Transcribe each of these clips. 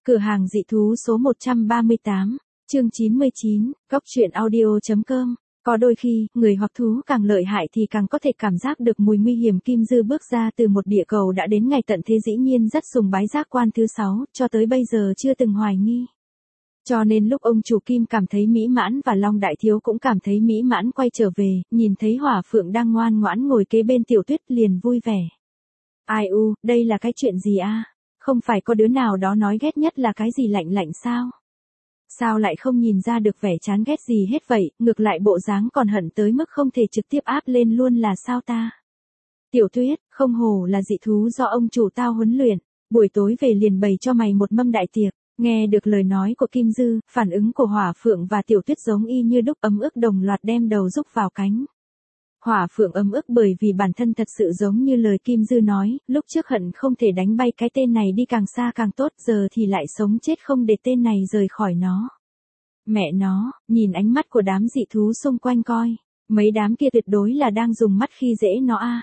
Cửa hàng dị thú số 138, chương 99, góc truyện audio.com. Có đôi khi, người hoặc thú càng lợi hại thì càng có thể cảm giác được mùi nguy hiểm. Kim Dư bước ra từ một địa cầu đã đến ngày tận thế, dĩ nhiên rất sùng bái giác quan thứ 6, cho tới bây giờ chưa từng hoài nghi. Cho nên lúc ông chủ Kim cảm thấy mỹ mãn và Long Đại Thiếu cũng cảm thấy mỹ mãn quay trở về, nhìn thấy Hỏa Phượng đang ngoan ngoãn ngồi kế bên Tiểu Tuyết liền vui vẻ. Ai u, đây là cái chuyện gì a? Không phải có đứa nào đó nói ghét nhất là cái gì lạnh lạnh sao? Sao lại không nhìn ra được vẻ chán ghét gì hết vậy, ngược lại bộ dáng còn hận tới mức không thể trực tiếp áp lên luôn là sao ta? Tiểu Tuyết, không hổ là dị thú do ông chủ tao huấn luyện, buổi tối về liền bày cho mày một mâm đại tiệc. Nghe được lời nói của Kim Dư, phản ứng của Hỏa Phượng và Tiểu Tuyết giống y như đúc, ấm ức đồng loạt đem đầu rúc vào cánh. Hỏa Phượng ấm ức bởi vì bản thân thật sự giống như lời Kim Dư nói, lúc trước hận không thể đánh bay cái tên này đi càng xa càng tốt, giờ thì lại sống chết không để tên này rời khỏi nó. Mẹ nó, nhìn ánh mắt của đám dị thú xung quanh coi, mấy đám kia tuyệt đối là đang dùng mắt khi dễ nó a.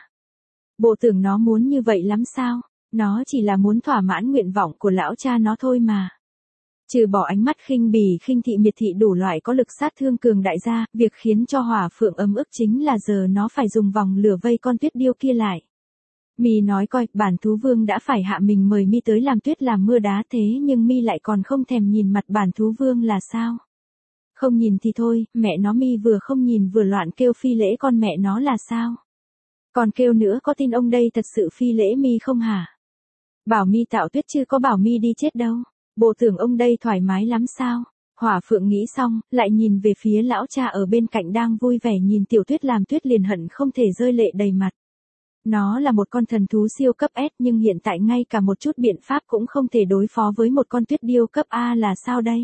Bộ tưởng nó muốn như vậy lắm sao? Nó chỉ là muốn thỏa mãn nguyện vọng của lão cha nó thôi mà. Trừ bỏ ánh mắt khinh bỉ, khinh thị, miệt thị đủ loại có lực sát thương cường đại ra, việc khiến cho Hỏa Phượng ấm ức chính là giờ nó phải dùng vòng lửa vây con tuyết điêu kia lại. Mi nói coi, bản thú vương đã phải hạ mình mời Mi tới làm tuyết làm mưa đá, thế nhưng Mi lại còn không thèm nhìn mặt bản thú vương là sao? Không nhìn thì thôi, mẹ nó Mi vừa không nhìn vừa loạn kêu phi lễ con mẹ nó là sao? Còn kêu nữa, có tin ông đây thật sự phi lễ Mi không hả? Bảo Mi tạo tuyết chứ có bảo Mi đi chết đâu. Bộ tưởng ông đây thoải mái lắm sao? Hỏa Phượng nghĩ xong, lại nhìn về phía lão cha ở bên cạnh đang vui vẻ nhìn Tiểu Tuyết làm tuyết liền hận không thể rơi lệ đầy mặt. Nó là một con thần thú siêu cấp S nhưng hiện tại ngay cả một chút biện pháp cũng không thể đối phó với một con tuyết điêu cấp A là sao đây?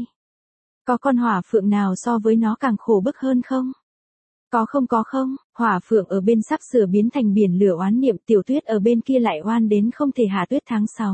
Có con Hỏa Phượng nào so với nó càng khổ bức hơn không? Có không, Hỏa Phượng ở bên sắp sửa biến thành biển lửa oán niệm, Tiểu Tuyết ở bên kia lại oan đến không thể hạ tuyết tháng 6.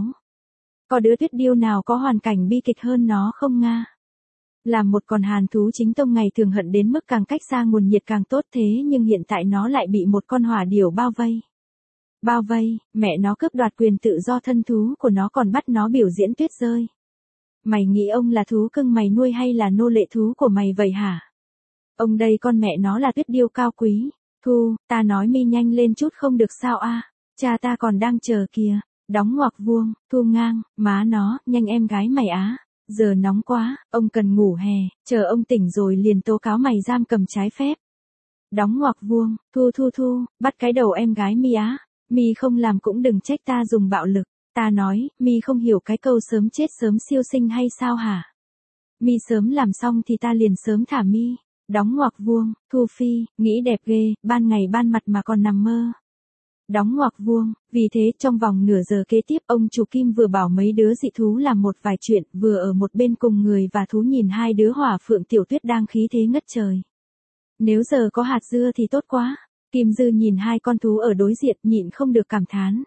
Có đứa tuyết điêu nào có hoàn cảnh bi kịch hơn nó không nga? Làm một con hàn thú chính tông ngày thường hận đến mức càng cách xa nguồn nhiệt càng tốt, thế nhưng hiện tại nó lại bị một con hỏa điểu bao vây. Bao vây, mẹ nó cướp đoạt quyền tự do thân thú của nó còn bắt nó biểu diễn tuyết rơi. Mày nghĩ ông là thú cưng mày nuôi hay là nô lệ thú của mày vậy hả? Ông đây con mẹ nó là tuyết điêu cao quý. Thu, ta nói Mi nhanh lên chút không được sao a? Cha ta còn đang chờ kìa. Đóng ngoặc vuông, Thu ngang, má nó, nhanh em gái mày á. Giờ nóng quá, ông cần ngủ hè, chờ ông tỉnh rồi liền tố cáo mày giam cầm trái phép. Đóng ngoặc vuông, Thu, bắt cái đầu em gái Mi á. Mi không làm cũng đừng trách ta dùng bạo lực. Ta nói, Mi không hiểu cái câu sớm chết sớm siêu sinh hay sao hả? Mi sớm làm xong thì ta liền sớm thả Mi. Đóng ngoặc vuông, Thu Phi, nghĩ đẹp ghê, ban ngày ban mặt mà còn nằm mơ. Đóng ngoặc vuông, vì thế trong vòng nửa giờ kế tiếp ông chủ Kim vừa bảo mấy đứa dị thú làm một vài chuyện, vừa ở một bên cùng người và thú nhìn hai đứa Hỏa Phượng Tiểu Tuyết đang khí thế ngất trời. Nếu giờ có hạt dưa thì tốt quá. Kim Dư nhìn hai con thú ở đối diện nhịn không được cảm thán.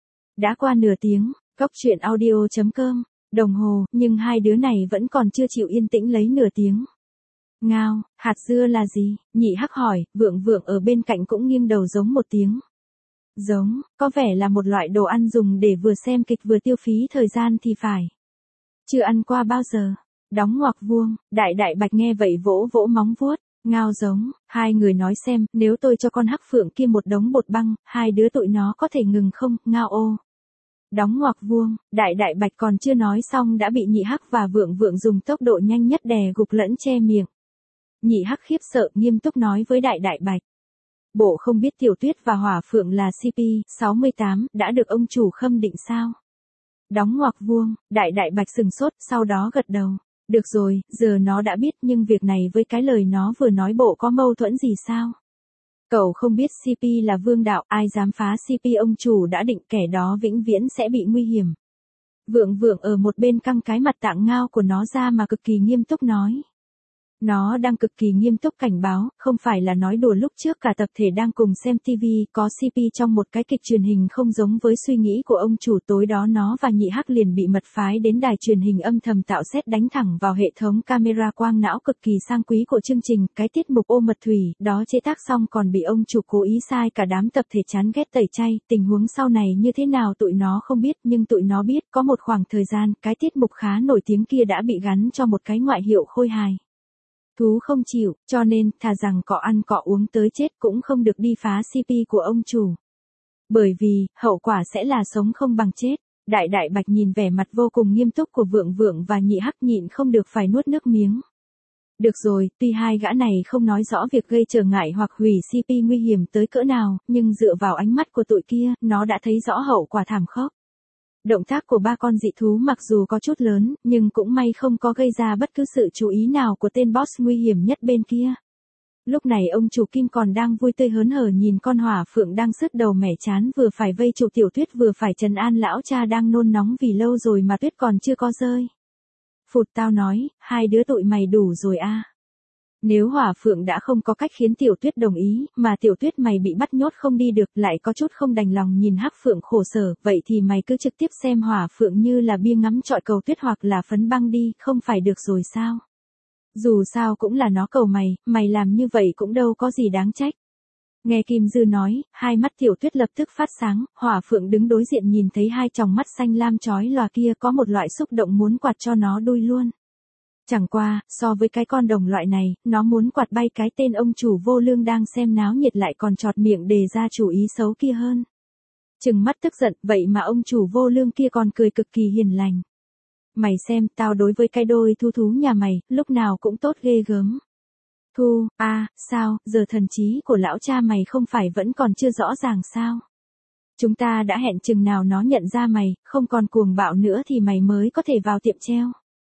Đã qua nửa tiếng, góc truyện audio.com, đồng hồ, nhưng hai đứa này vẫn còn chưa chịu yên tĩnh lấy nửa tiếng. Ngao, hạt dưa là gì? Nhị Hắc hỏi, Vượng ở bên cạnh cũng nghiêng đầu giống một tiếng. Giống, có vẻ là một loại đồ ăn dùng để vừa xem kịch vừa tiêu phí thời gian thì phải. Chưa ăn qua bao giờ. Đóng ngoặc vuông, đại bạch nghe vậy vỗ vỗ móng vuốt. Ngao giống, hai người nói xem, nếu tôi cho con Hắc Phượng kia một đống bột băng, hai đứa tụi nó có thể ngừng không? Ngao ô. Đóng ngoặc vuông, đại bạch còn chưa nói xong đã bị Nhị Hắc và Vượng dùng tốc độ nhanh nhất đè gục lẫn che miệng. Nhị Hắc khiếp sợ nghiêm túc nói với đại bạch. Bộ không biết Tiểu Tuyết và Hỏa Phượng là CP 68 đã được ông chủ khâm định sao? Đóng ngoặc vuông, đại bạch sừng sốt, sau đó gật đầu. Được rồi, giờ nó đã biết, nhưng việc này với cái lời nó vừa nói bộ có mâu thuẫn gì sao? Cậu không biết CP là vương đạo, ai dám phá CP ông chủ đã định kẻ đó vĩnh viễn sẽ bị nguy hiểm. Vượng ở một bên căng cái mặt tạng ngao của nó ra mà cực kỳ nghiêm túc nói. Nó đang cực kỳ nghiêm túc cảnh báo, không phải là nói đùa lúc trước cả tập thể đang cùng xem TV, có CP trong một cái kịch truyền hình không giống với suy nghĩ của ông chủ. Tối đó nó và Nhị Hắc liền bị mật phái đến đài truyền hình âm thầm tạo xét đánh thẳng vào hệ thống camera quang não cực kỳ sang quý của chương trình, cái tiết mục Ô Mật Thủy, đó chế tác xong còn bị ông chủ cố ý sai cả đám tập thể chán ghét tẩy chay. Tình huống sau này như thế nào tụi nó không biết, nhưng tụi nó biết, có một khoảng thời gian, cái tiết mục khá nổi tiếng kia đã bị gắn cho một cái ngoại hiệu khôi hài. Thú không chịu, cho nên, thà rằng cọ ăn cọ uống tới chết cũng không được đi phá CP của ông chủ. Bởi vì, hậu quả sẽ là sống không bằng chết. Đại Bạch nhìn vẻ mặt vô cùng nghiêm túc của Vượng Vượng và Nhị Hắc nhịn không được phải nuốt nước miếng. Được rồi, tuy hai gã này không nói rõ việc gây trở ngại hoặc hủy CP nguy hiểm tới cỡ nào, nhưng dựa vào ánh mắt của tụi kia, nó đã thấy rõ hậu quả thảm khốc. Động tác của ba con dị thú mặc dù có chút lớn, nhưng cũng may không có gây ra bất cứ sự chú ý nào của tên boss nguy hiểm nhất bên kia. Lúc này ông chủ Kim còn đang vui tươi hớn hở nhìn con hỏa phượng đang sứt đầu mẻ chán vừa phải vây trụ Tiểu Tuyết vừa phải trấn an lão cha đang nôn nóng vì lâu rồi mà tuyết còn chưa có rơi. Phụt, tao nói, hai đứa tụi mày đủ rồi a. Nếu hỏa phượng đã không có cách khiến Tiểu Tuyết đồng ý, mà Tiểu Tuyết mày bị bắt nhốt không đi được, lại có chút không đành lòng nhìn Hắc Phượng khổ sở, vậy thì mày cứ trực tiếp xem hỏa phượng như là bia ngắm trọi cầu tuyết hoặc là phấn băng đi, không phải được rồi sao? Dù sao cũng là nó cầu mày làm như vậy cũng đâu có gì đáng trách. Nghe Kim Dư nói, hai mắt Tiểu Tuyết lập tức phát sáng, hỏa phượng đứng đối diện nhìn thấy hai tròng mắt xanh lam chói lòa kia có một loại xúc động muốn quạt cho nó đuôi luôn. Chẳng qua, so với cái con đồng loại này, nó muốn quạt bay cái tên ông chủ vô lương đang xem náo nhiệt lại còn chọt miệng đề ra chủ ý xấu kia hơn. Trừng mắt tức giận, vậy mà ông chủ vô lương kia còn cười cực kỳ hiền lành. Mày xem, tao đối với cái đôi thú nhà mày, lúc nào cũng tốt ghê gớm. Thu, sao, giờ thần trí của lão cha mày không phải vẫn còn chưa rõ ràng sao? Chúng ta đã hẹn chừng nào nó nhận ra mày, không còn cuồng bạo nữa thì mày mới có thể vào tiệm treo.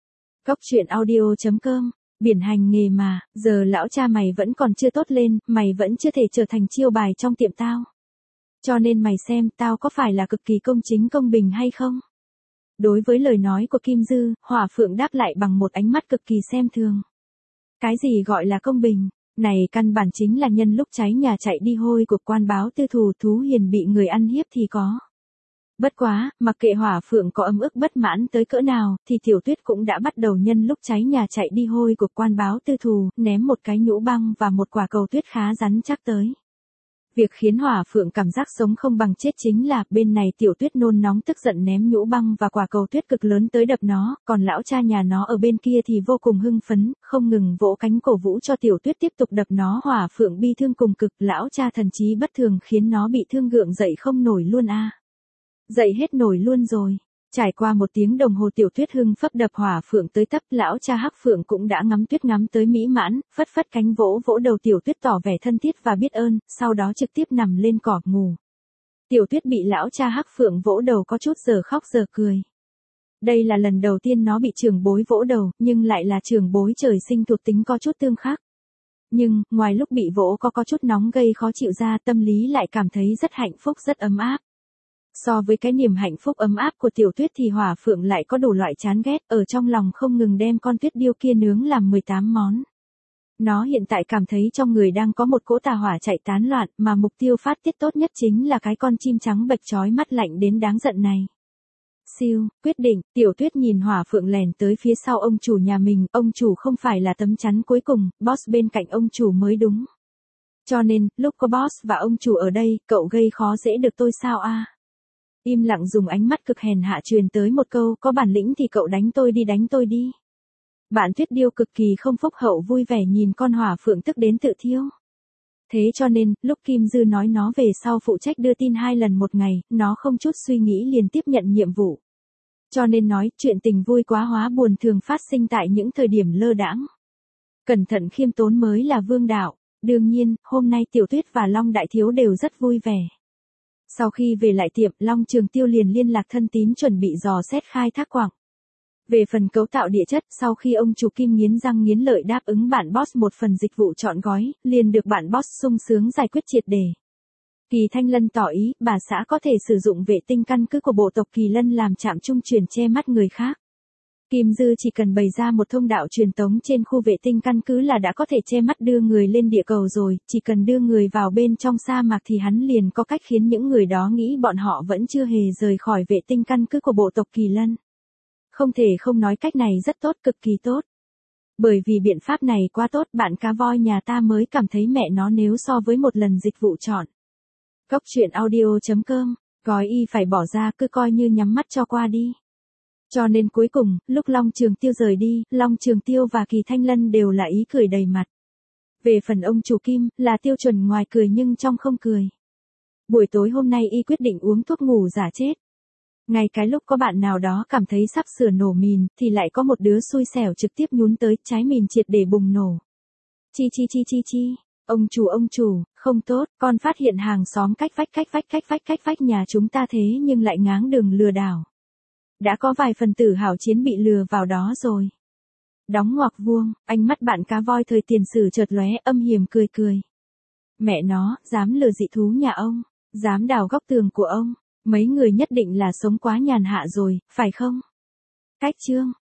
Góc truyện audio.com, biển hành nghề mà, giờ lão cha mày vẫn còn chưa tốt lên, mày vẫn chưa thể trở thành chiêu bài trong tiệm tao. Cho nên mày xem tao có phải là cực kỳ công chính công bình hay không? Đối với lời nói của Kim Dư, hỏa phượng đáp lại bằng một ánh mắt cực kỳ xem thường. Cái gì gọi là công bình? Này căn bản chính là nhân lúc cháy nhà chạy đi hôi của quan báo tư thù thú hiền bị người ăn hiếp thì có. Bất quá, mặc kệ hỏa phượng có ấm ức bất mãn tới cỡ nào, thì Tiểu Tuyết cũng đã bắt đầu nhân lúc cháy nhà chạy đi hôi của quan báo tư thù, ném một cái nhũ băng và một quả cầu tuyết khá rắn chắc tới. Việc khiến hỏa phượng cảm giác sống không bằng chết chính là, bên này Tiểu Tuyết nôn nóng tức giận ném nhũ băng và quả cầu tuyết cực lớn tới đập nó, còn lão cha nhà nó ở bên kia thì vô cùng hưng phấn, không ngừng vỗ cánh cổ vũ cho Tiểu Tuyết tiếp tục đập nó. Hỏa phượng bi thương cùng cực, lão cha thần trí bất thường khiến nó bị thương gượng dậy không nổi luôn a. Dậy hết nổi luôn rồi. Trải qua 1 tiếng đồng hồ Tiểu Tuyết hưng phấp đập hỏa phượng tới tấp, lão cha Hắc Phượng cũng đã ngắm tuyết ngắm tới mỹ mãn, phất phất cánh vỗ vỗ đầu Tiểu Tuyết tỏ vẻ thân thiết và biết ơn, sau đó trực tiếp nằm lên cỏ ngủ. Tiểu Tuyết bị lão cha Hắc Phượng vỗ đầu có chút giờ khóc giờ cười. Đây là lần đầu tiên nó bị trưởng bối vỗ đầu, nhưng lại là trưởng bối trời sinh thuộc tính có chút tương khắc. Nhưng, ngoài lúc bị vỗ có chút nóng gây khó chịu ra, tâm lý lại cảm thấy rất hạnh phúc rất ấm áp. So với cái niềm hạnh phúc ấm áp của Tiểu Tuyết thì hỏa phượng lại có đủ loại chán ghét, ở trong lòng không ngừng đem con tuyết điêu kia nướng làm 18 món. Nó hiện tại cảm thấy trong người đang có một cỗ tà hỏa chạy tán loạn, mà mục tiêu phát tiết tốt nhất chính là cái con chim trắng bạch chói mắt lạnh đến đáng giận này. Siêu, quyết định, Tiểu Tuyết nhìn hỏa phượng lèn tới phía sau ông chủ nhà mình, ông chủ không phải là tấm chắn cuối cùng, boss bên cạnh ông chủ mới đúng. Cho nên, lúc có boss và ông chủ ở đây, cậu gây khó dễ được tôi sao a? Im lặng dùng ánh mắt cực hèn hạ truyền tới một câu, có bản lĩnh thì cậu đánh tôi đi. Bạn tuyết điêu cực kỳ không phúc hậu vui vẻ nhìn con hỏa phượng tức đến tự thiêu. Thế cho nên, lúc Kim Dư nói nó về sau phụ trách đưa tin 2 lần một ngày, nó không chút suy nghĩ liền tiếp nhận nhiệm vụ. Cho nên nói, chuyện tình vui quá hóa buồn thường phát sinh tại những thời điểm lơ đãng. Cẩn thận khiêm tốn mới là vương đạo. Đương nhiên, hôm nay Tiểu Tuyết và Long Đại Thiếu đều rất vui vẻ. Sau khi về lại tiệm, Long Trường Tiêu liền liên lạc thân tín chuẩn bị dò xét khai thác quặng. Về phần cấu tạo địa chất, sau khi ông chủ Kim nghiến răng nghiến lợi đáp ứng bạn boss một phần dịch vụ trọn gói, liền được bạn boss sung sướng giải quyết triệt để. Kỳ Thanh Lân tỏ ý, bà xã có thể sử dụng vệ tinh căn cứ của bộ tộc Kỳ Lân làm trạm trung chuyển che mắt người khác. Kim Dư chỉ cần bày ra một thông đạo truyền tống trên khu vệ tinh căn cứ là đã có thể che mắt đưa người lên địa cầu rồi, chỉ cần đưa người vào bên trong sa mạc thì hắn liền có cách khiến những người đó nghĩ bọn họ vẫn chưa hề rời khỏi vệ tinh căn cứ của bộ tộc Kỳ Lân. Không thể không nói cách này rất tốt, cực kỳ tốt. Bởi vì biện pháp này quá tốt, bạn cá voi nhà ta mới cảm thấy mẹ nó nếu so với một lần dịch vụ chọn. Góc truyện audio.com, gói y phải bỏ ra, cứ coi như nhắm mắt cho qua đi. Cho nên cuối cùng, lúc Long Trường Tiêu rời đi, Long Trường Tiêu và Kỳ Thanh Lân đều là ý cười đầy mặt. Về phần ông chủ Kim, là tiêu chuẩn ngoài cười nhưng trong không cười. Buổi tối hôm nay y quyết định uống thuốc ngủ giả chết. Ngay cái lúc có bạn nào đó cảm thấy sắp sửa nổ mìn, thì lại có một đứa xui xẻo trực tiếp nhún tới, trái mìn triệt để bùng nổ. Chi. Ông chủ, không tốt, con phát hiện hàng xóm cách vách nhà chúng ta thế nhưng lại ngáng đường lừa đảo. Đã có vài phần tử hảo chiến bị lừa vào đó rồi. Đóng ngoặc vuông, ánh mắt bạn cá voi thời tiền sử chợt lóe, âm hiểm cười. Mẹ nó, dám lừa dị thú nhà ông, dám đào góc tường của ông, mấy người nhất định là sống quá nhàn hạ rồi, phải không? Cách chương